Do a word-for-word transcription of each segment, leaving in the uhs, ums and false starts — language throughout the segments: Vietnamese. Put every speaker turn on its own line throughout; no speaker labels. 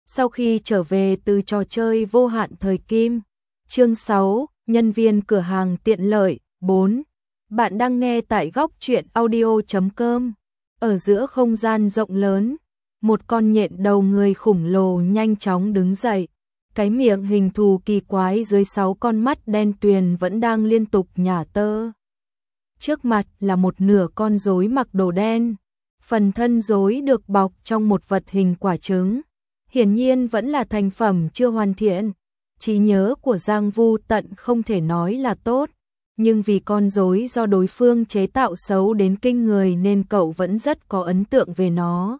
Sau khi trở về từ trò chơi vô hạn thời kim, chương sáu, nhân viên cửa hàng tiện lợi, bốn. Bạn đang nghe tại góc truyện audio chấm com. Ở giữa không gian rộng lớn, một con nhện đầu người khổng lồ nhanh chóng đứng dậy. Cái miệng hình thù kỳ quái dưới sáu con mắt đen tuyền vẫn đang liên tục nhả tơ. Trước mặt là một nửa con rối mặc đồ đen. Phần thân rối được bọc trong một vật hình quả trứng. Hiển nhiên vẫn là thành phẩm chưa hoàn thiện. Trí nhớ của Giang Vu Tận không thể nói là tốt, nhưng vì con rối do đối phương chế tạo xấu đến kinh người nên cậu vẫn rất có ấn tượng về nó.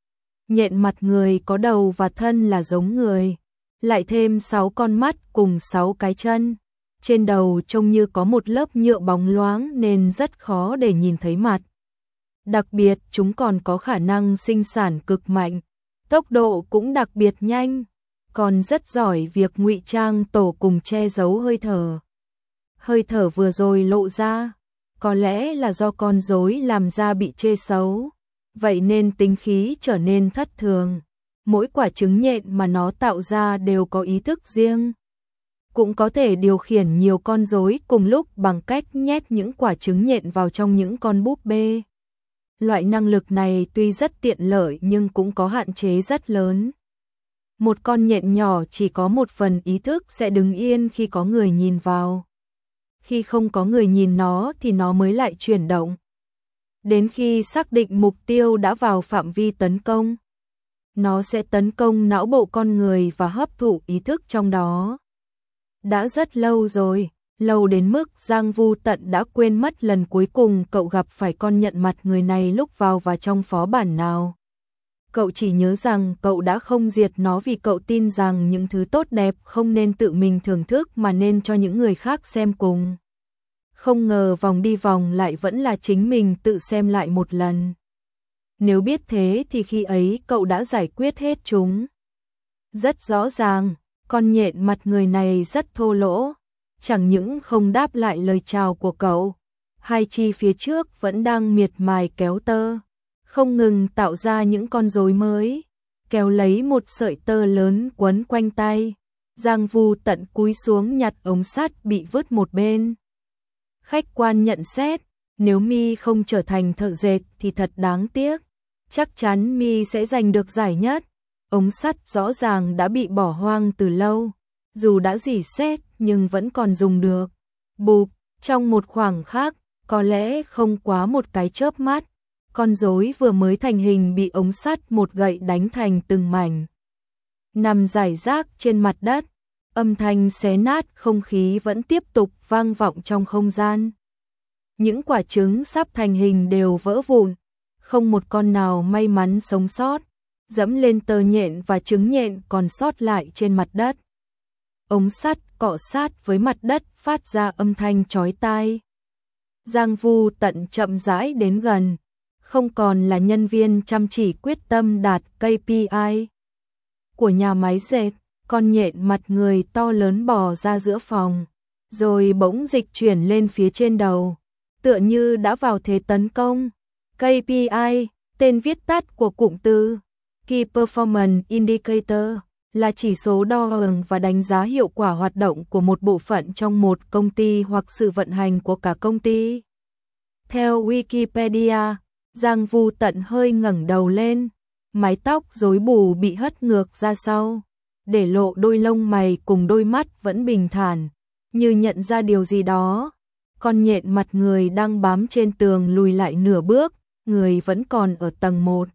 Nhện mặt người có đầu và thân là giống người, lại thêm sáu con mắt cùng sáu cái chân. Trên đầu trông như có một lớp nhựa bóng loáng nên rất khó để nhìn thấy mặt. Đặc biệt chúng còn có khả năng sinh sản cực mạnh, tốc độ cũng đặc biệt nhanh, còn rất giỏi việc ngụy trang tổ cùng che giấu hơi thở. Hơi thở vừa rồi lộ ra, có lẽ là do con rối làm ra bị chê xấu, vậy nên tính khí trở nên thất thường. Mỗi quả trứng nhện mà nó tạo ra đều có ý thức riêng. Cũng có thể điều khiển nhiều con rối cùng lúc bằng cách nhét những quả trứng nhện vào trong những con búp bê. Loại năng lực này tuy rất tiện lợi nhưng cũng có hạn chế rất lớn. Một con nhện nhỏ chỉ có một phần ý thức sẽ đứng yên khi có người nhìn vào. Khi không có người nhìn nó thì nó mới lại chuyển động. Đến khi xác định mục tiêu đã vào phạm vi tấn công, nó sẽ tấn công não bộ con người và hấp thụ ý thức trong đó. Đã rất lâu rồi, lâu đến mức Giang Vu Tận đã quên mất lần cuối cùng cậu gặp phải con nhện mặt người này lúc vào và trong phó bản nào. Cậu chỉ nhớ rằng cậu đã không diệt nó vì cậu tin rằng những thứ tốt đẹp không nên tự mình thưởng thức mà nên cho những người khác xem cùng. Không ngờ vòng đi vòng lại vẫn là chính mình tự xem lại một lần. Nếu biết thế thì khi ấy cậu đã giải quyết hết chúng. Rất rõ ràng, con nhện mặt người này rất thô lỗ, chẳng những không đáp lại lời chào của cậu, hai chi phía trước vẫn đang miệt mài kéo tơ, không ngừng tạo ra những con rối mới, kéo lấy một sợi tơ lớn quấn quanh tay. Giang Vu Tận cúi xuống nhặt ống sắt bị vứt một bên. Khách quan nhận xét, nếu mi không trở thành thợ dệt thì thật đáng tiếc, chắc chắn mi sẽ giành được giải nhất. Ống sắt rõ ràng đã bị bỏ hoang từ lâu, dù đã rỉ sét nhưng vẫn còn dùng được. Bụp, trong một khoảng khắc, có lẽ không quá một cái chớp mắt, con rối vừa mới thành hình bị ống sắt một gậy đánh thành từng mảnh. Nằm rải rác trên mặt đất, âm thanh xé nát không khí vẫn tiếp tục vang vọng trong không gian. Những quả trứng sắp thành hình đều vỡ vụn, không một con nào may mắn sống sót. Dẫm lên tơ nhện và trứng nhện còn sót lại trên mặt đất. Ống sắt cọ sát với mặt đất phát ra âm thanh chói tai. Giang Vu Tận chậm rãi đến gần, không còn là nhân viên chăm chỉ quyết tâm đạt ca pê i của nhà máy dệt. Con nhện mặt người to lớn bò ra giữa phòng, rồi bỗng dịch chuyển lên phía trên đầu, tựa như đã vào thế tấn công. ca pê i, tên viết tắt của cụm từ Key Performance Indicator, là chỉ số đo lường và đánh giá hiệu quả hoạt động của một bộ phận trong một công ty hoặc sự vận hành của cả công ty. Theo Wikipedia, Giang Vu Tận hơi ngẩng đầu lên, mái tóc rối bù bị hất ngược ra sau, để lộ đôi lông mày cùng đôi mắt vẫn bình thản, như nhận ra điều gì đó. Con nhện mặt người đang bám trên tường lùi lại nửa bước, người vẫn còn ở tầng một.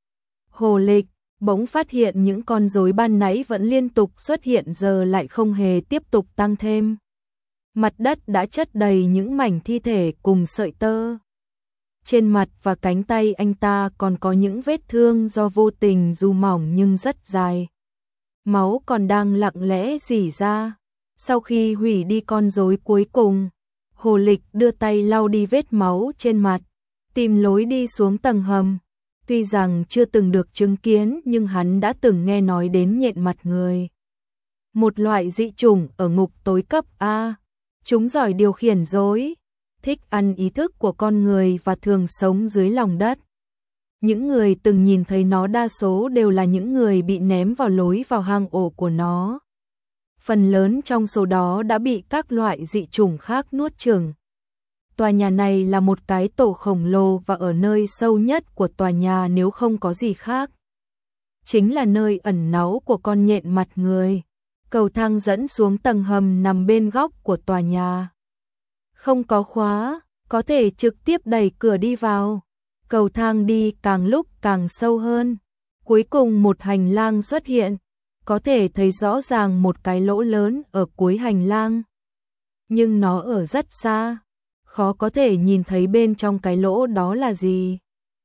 Hồ Lịch bỗng phát hiện những con rối ban nãy vẫn liên tục xuất hiện giờ lại không hề tiếp tục tăng thêm. Mặt đất đã chất đầy những mảnh thi thể cùng sợi tơ. Trên mặt và cánh tay anh ta còn có những vết thương do vô tình dù mỏng nhưng rất dài. Máu còn đang lặng lẽ rỉ ra. Sau khi hủy đi con rối cuối cùng, Hồ Lịch đưa tay lau đi vết máu trên mặt, tìm lối đi xuống tầng hầm. Tuy rằng chưa từng được chứng kiến nhưng hắn đã từng nghe nói đến nhện mặt người. Một loại dị chủng ở ngục tối cấp A. Chúng giỏi điều khiển rối, thích ăn ý thức của con người và thường sống dưới lòng đất. những người từng nhìn thấy nó đa số đều là những người bị ném vào lối vào hang ổ của nó. Phần lớn trong số đó đã bị các loại dị chủng khác nuốt chửng. Tòa nhà này là một cái tổ khổng lồ và ở nơi sâu nhất của tòa nhà nếu không có gì khác. Chính là nơi ẩn náu của con nhện mặt người. Cầu thang dẫn xuống tầng hầm nằm bên góc của tòa nhà. Không có khóa, có thể trực tiếp đẩy cửa đi vào. Cầu thang đi càng lúc càng sâu hơn. Cuối cùng một hành lang xuất hiện. Có thể thấy rõ ràng một cái lỗ lớn ở cuối hành lang. Nhưng nó ở rất xa. Khó có thể nhìn thấy bên trong cái lỗ đó là gì.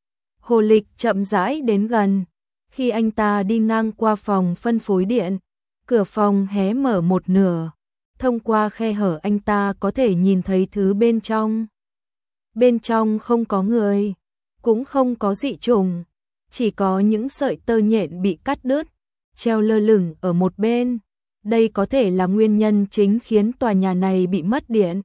Hồ Lịch chậm rãi đến gần. Khi anh ta đi ngang qua phòng phân phối điện, cửa phòng hé mở một nửa. Thông qua khe hở anh ta có thể nhìn thấy thứ bên trong. Bên trong không có người, cũng không có dị trùng, chỉ có những sợi tơ nhện bị cắt đứt, treo lơ lửng ở một bên. Đây có thể là nguyên nhân chính khiến tòa nhà này bị mất điện.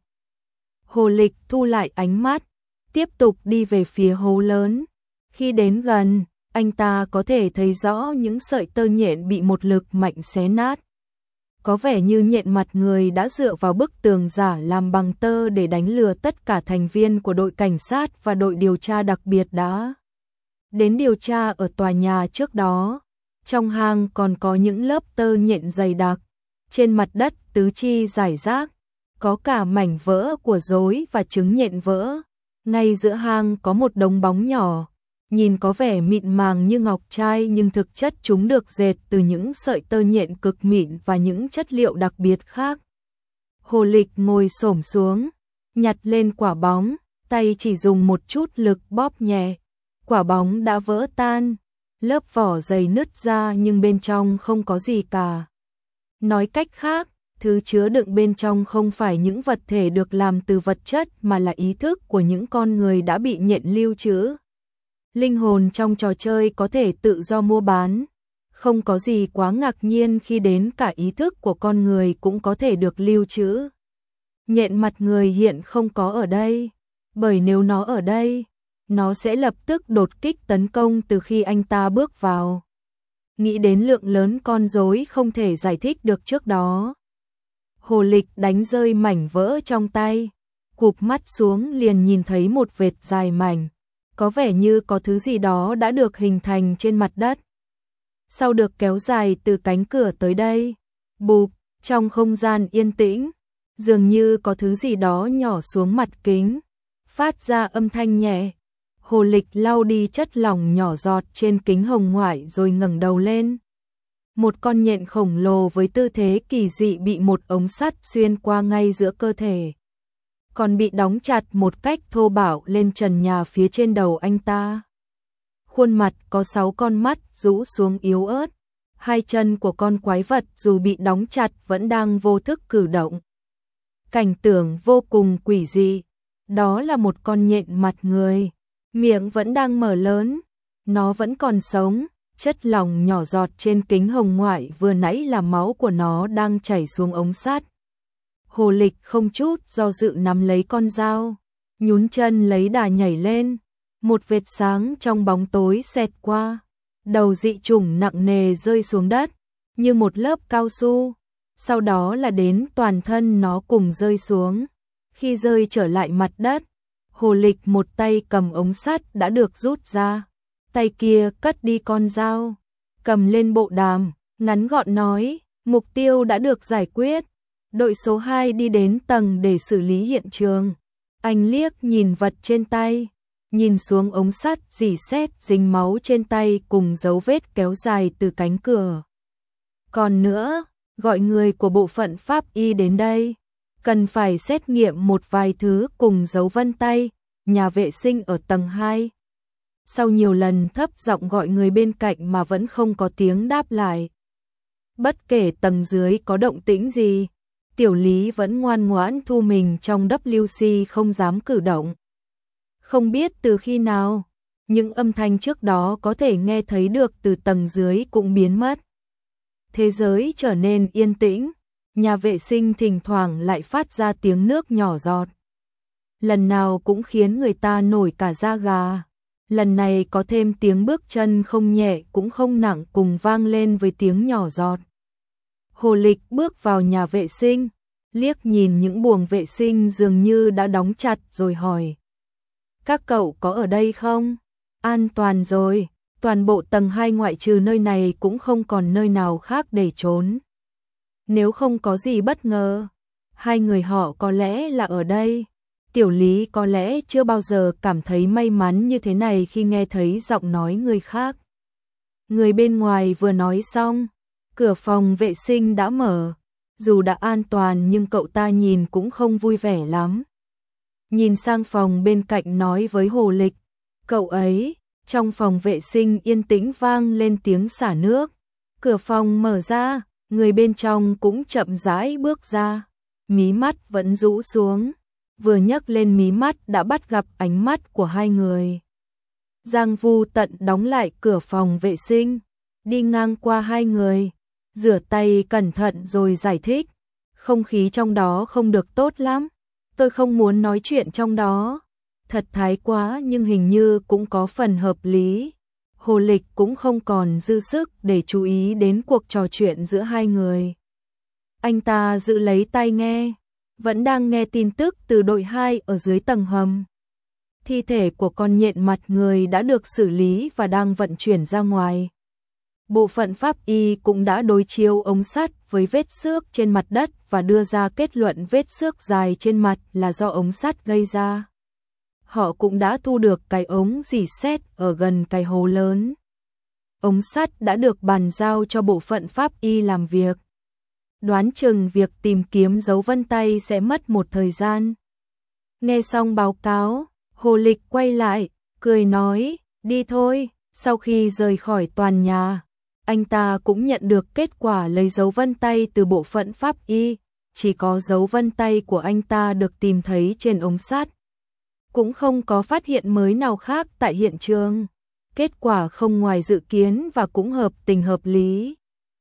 Hồ Lịch thu lại ánh mắt, tiếp tục đi về phía hố lớn. Khi đến gần, anh ta có thể thấy rõ những sợi tơ nhện bị một lực mạnh xé nát. Có vẻ như nhện mặt người đã dựa vào bức tường giả làm bằng tơ để đánh lừa tất cả thành viên của đội cảnh sát và đội điều tra đặc biệt đã đến điều tra ở tòa nhà trước đó. Trong hang còn có những lớp tơ nhện dày đặc, trên mặt đất tứ chi rải rác, có cả mảnh vỡ của rối và trứng nhện vỡ. Ngay giữa hang có một đống bóng nhỏ, nhìn có vẻ mịn màng như ngọc trai nhưng thực chất chúng được dệt từ những sợi tơ nhện cực mịn và những chất liệu đặc biệt khác. Hồ Lịch ngồi xổm xuống, nhặt lên quả bóng, tay chỉ dùng một chút lực bóp nhẹ. Quả bóng đã vỡ tan, lớp vỏ dày nứt ra nhưng bên trong không có gì cả. Nói cách khác, thứ chứa đựng bên trong không phải những vật thể được làm từ vật chất mà là ý thức của những con người đã bị nhện lưu trữ. Linh hồn trong trò chơi có thể tự do mua bán. Không có gì quá ngạc nhiên khi đến cả ý thức của con người cũng có thể được lưu trữ. Nhện mặt người hiện không có ở đây, bởi nếu nó ở đây, nó sẽ lập tức đột kích tấn công từ khi anh ta bước vào. Nghĩ đến lượng lớn con rối không thể giải thích được trước đó. Hồ Lịch đánh rơi mảnh vỡ trong tay, cụp mắt xuống liền nhìn thấy một vệt dài mảnh. Có vẻ như có thứ gì đó đã được hình thành trên mặt đất. Sau được kéo dài từ cánh cửa tới đây, bụp, trong không gian yên tĩnh, dường như có thứ gì đó nhỏ xuống mặt kính, phát ra âm thanh nhẹ. Hồ Lịch lau đi chất lỏng nhỏ giọt trên kính hồng ngoại rồi ngẩng đầu lên. Một con nhện khổng lồ với tư thế kỳ dị bị một ống sắt xuyên qua ngay giữa cơ thể. Còn bị đóng chặt một cách thô bạo lên trần nhà phía trên đầu anh ta. Khuôn mặt có sáu con mắt rũ xuống yếu ớt. Hai chân của con quái vật dù bị đóng chặt vẫn đang vô thức cử động. Cảnh tượng vô cùng quỷ dị. Đó là một con nhện mặt người. Miệng vẫn đang mở lớn. Nó vẫn còn sống. Chất lỏng nhỏ giọt trên kính hồng ngoại vừa nãy là máu của nó đang chảy xuống ống sắt. Hồ Lịch không chút do dự nắm lấy con dao, nhún chân lấy đà nhảy lên. Một vệt sáng trong bóng tối xẹt qua. Đầu dị chủng nặng nề rơi xuống đất, như một lớp cao su. Sau đó là đến toàn thân nó cùng rơi xuống. Khi rơi trở lại mặt đất, Hồ Lịch một tay cầm ống sắt đã được rút ra. Tay kia cất đi con dao, cầm lên bộ đàm, ngắn gọn nói, mục tiêu đã được giải quyết. Đội số hai đi đến tầng để xử lý hiện trường. Anh liếc nhìn vật trên tay, nhìn xuống ống sắt rỉ sét dính máu trên tay cùng dấu vết kéo dài từ cánh cửa. Còn nữa, gọi người của bộ phận pháp y đến đây. Cần phải xét nghiệm một vài thứ cùng dấu vân tay, nhà vệ sinh ở tầng hai. Sau nhiều lần thấp giọng gọi người bên cạnh mà vẫn không có tiếng đáp lại. Bất kể tầng dưới có động tĩnh gì, Tiểu Lý vẫn ngoan ngoãn thu mình trong W C không dám cử động. Không biết từ khi nào, những âm thanh trước đó có thể nghe thấy được từ tầng dưới cũng biến mất. Thế giới trở nên yên tĩnh, nhà vệ sinh thỉnh thoảng lại phát ra tiếng nước nhỏ giọt. Lần nào cũng khiến người ta nổi cả da gà. Lần này có thêm tiếng bước chân không nhẹ cũng không nặng cùng vang lên với tiếng nhỏ giọt. Hồ Lịch bước vào nhà vệ sinh, liếc nhìn những buồng vệ sinh dường như đã đóng chặt rồi hỏi. Các cậu có ở đây không? An toàn rồi, toàn bộ tầng hai ngoại trừ nơi này cũng không còn nơi nào khác để trốn. Nếu không có gì bất ngờ, hai người họ có lẽ là ở đây. Tiểu Lý có lẽ chưa bao giờ cảm thấy may mắn như thế này khi nghe thấy giọng nói người khác. Người bên ngoài vừa nói xong, cửa phòng vệ sinh đã mở. Dù đã an toàn nhưng cậu ta nhìn cũng không vui vẻ lắm. Nhìn sang phòng bên cạnh nói với Hồ Lịch, cậu ấy, trong phòng vệ sinh yên tĩnh vang lên tiếng xả nước. Cửa phòng mở ra, người bên trong cũng chậm rãi bước ra, mí mắt vẫn rũ xuống. Vừa nhấc lên mí mắt đã bắt gặp ánh mắt của hai người. Giang Vu Tận đóng lại cửa phòng vệ sinh, đi ngang qua hai người, rửa tay cẩn thận rồi giải thích. Không khí trong đó không được tốt lắm, tôi không muốn nói chuyện trong đó. Thật thái quá nhưng hình như cũng có phần hợp lý. Hồ Lịch cũng không còn dư sức để chú ý đến cuộc trò chuyện giữa hai người. Anh ta giữ lấy tai nghe, vẫn đang nghe tin tức từ đội hai ở dưới tầng hầm. Thi thể của con nhện mặt người đã được xử lý và đang vận chuyển ra ngoài. Bộ phận pháp y cũng đã đối chiếu ống sắt với vết xước trên mặt đất và đưa ra kết luận vết xước dài trên mặt là do ống sắt gây ra. Họ cũng đã thu được cái ống rỉ sét ở gần cái hố lớn. Ống sắt đã được bàn giao cho bộ phận pháp y làm việc. Đoán chừng việc tìm kiếm dấu vân tay sẽ mất một thời gian. Nghe xong báo cáo, Hồ Lịch quay lại, cười nói, đi thôi. Sau khi rời khỏi toàn nhà, anh ta cũng nhận được kết quả lấy dấu vân tay từ bộ phận pháp y. Chỉ có dấu vân tay của anh ta được tìm thấy trên ống sắt. Cũng không có phát hiện mới nào khác tại hiện trường. Kết quả không ngoài dự kiến và cũng hợp tình hợp lý.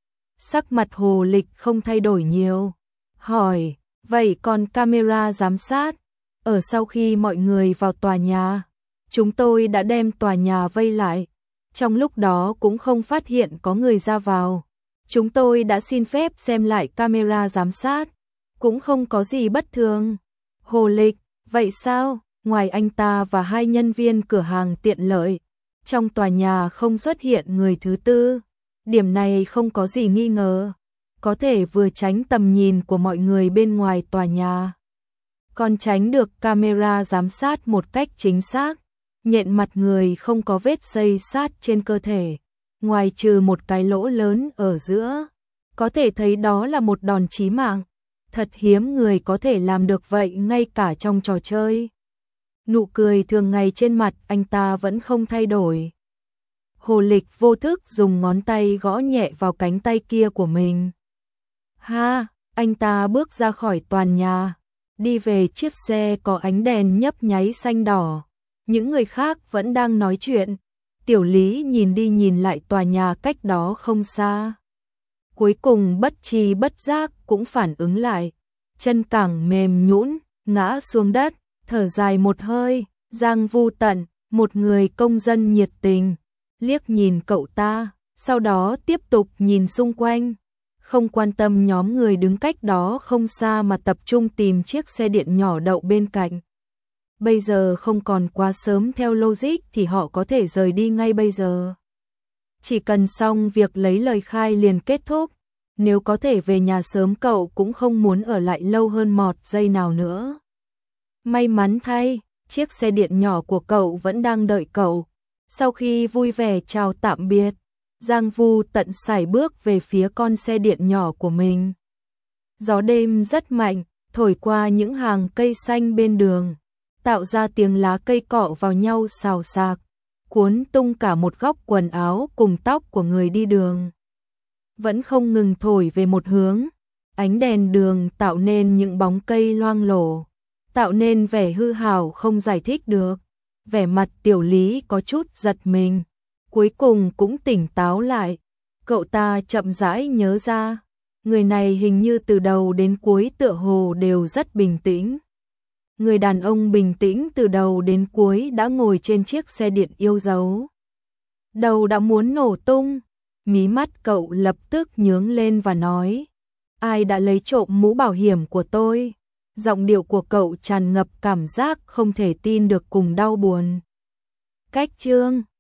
Sắc mặt Hồ Lịch không thay đổi nhiều. Hỏi, vậy còn camera giám sát? Ở sau khi mọi người vào tòa nhà, chúng tôi đã đem tòa nhà vây lại. Trong lúc đó cũng không phát hiện có người ra vào. Chúng tôi đã xin phép xem lại camera giám sát. Cũng không có gì bất thường. Hồ Lịch, vậy sao? Ngoài anh ta và hai nhân viên cửa hàng tiện lợi, trong tòa nhà không xuất hiện người thứ tư. Điểm này không có gì nghi ngờ. Có thể vừa tránh tầm nhìn của mọi người bên ngoài tòa nhà, còn tránh được camera giám sát một cách chính xác. Nhện mặt người không có vết xây sát trên cơ thể, ngoài trừ một cái lỗ lớn ở giữa. Có thể thấy đó là một đòn chí mạng. Thật hiếm người có thể làm được vậy ngay cả trong trò chơi. Nụ cười thường ngày trên mặt anh ta vẫn không thay đổi. Hồ Lịch vô thức dùng ngón tay gõ nhẹ vào cánh tay kia của mình. Ha, anh ta bước ra khỏi toàn nhà, đi về chiếc xe có ánh đèn nhấp nháy xanh đỏ. Những người khác vẫn đang nói chuyện. Tiểu Lý nhìn đi nhìn lại tòa nhà cách đó không xa. Cuối cùng bất tri bất giác cũng phản ứng lại. Chân cẳng mềm nhũn, ngã xuống đất, thở dài một hơi. Giang Vu Tận, một người công dân nhiệt tình, liếc nhìn cậu ta, sau đó tiếp tục nhìn xung quanh. Không quan tâm nhóm người đứng cách đó không xa mà tập trung tìm chiếc xe điện nhỏ đậu bên cạnh. Bây giờ không còn quá sớm, theo logic thì họ có thể rời đi ngay bây giờ. Chỉ cần xong việc lấy lời khai liền kết thúc. Nếu có thể về nhà sớm cậu cũng không muốn ở lại lâu hơn một giây nào nữa. May mắn thay, chiếc xe điện nhỏ của cậu vẫn đang đợi cậu. Sau khi vui vẻ chào tạm biệt, Giang Vu Tận sải bước về phía con xe điện nhỏ của mình. Gió đêm rất mạnh, thổi qua những hàng cây xanh bên đường, tạo ra tiếng lá cây cọ vào nhau xào xạc, cuốn tung cả một góc quần áo cùng tóc của người đi đường. Vẫn không ngừng thổi về một hướng, ánh đèn đường tạo nên những bóng cây loang lổ, tạo nên vẻ hư hào không giải thích được. Vẻ mặt Tiểu Lý có chút giật mình, cuối cùng cũng tỉnh táo lại. Cậu ta chậm rãi nhớ ra, người này hình như từ đầu đến cuối tựa hồ đều rất bình tĩnh. Người đàn ông bình tĩnh từ đầu đến cuối đã ngồi trên chiếc xe điện yêu dấu. Đầu đã muốn nổ tung, mí mắt cậu lập tức nhướng lên và nói: ai đã lấy trộm mũ bảo hiểm của tôi? Giọng điệu của cậu tràn ngập cảm giác không thể tin được cùng đau buồn. Cách chương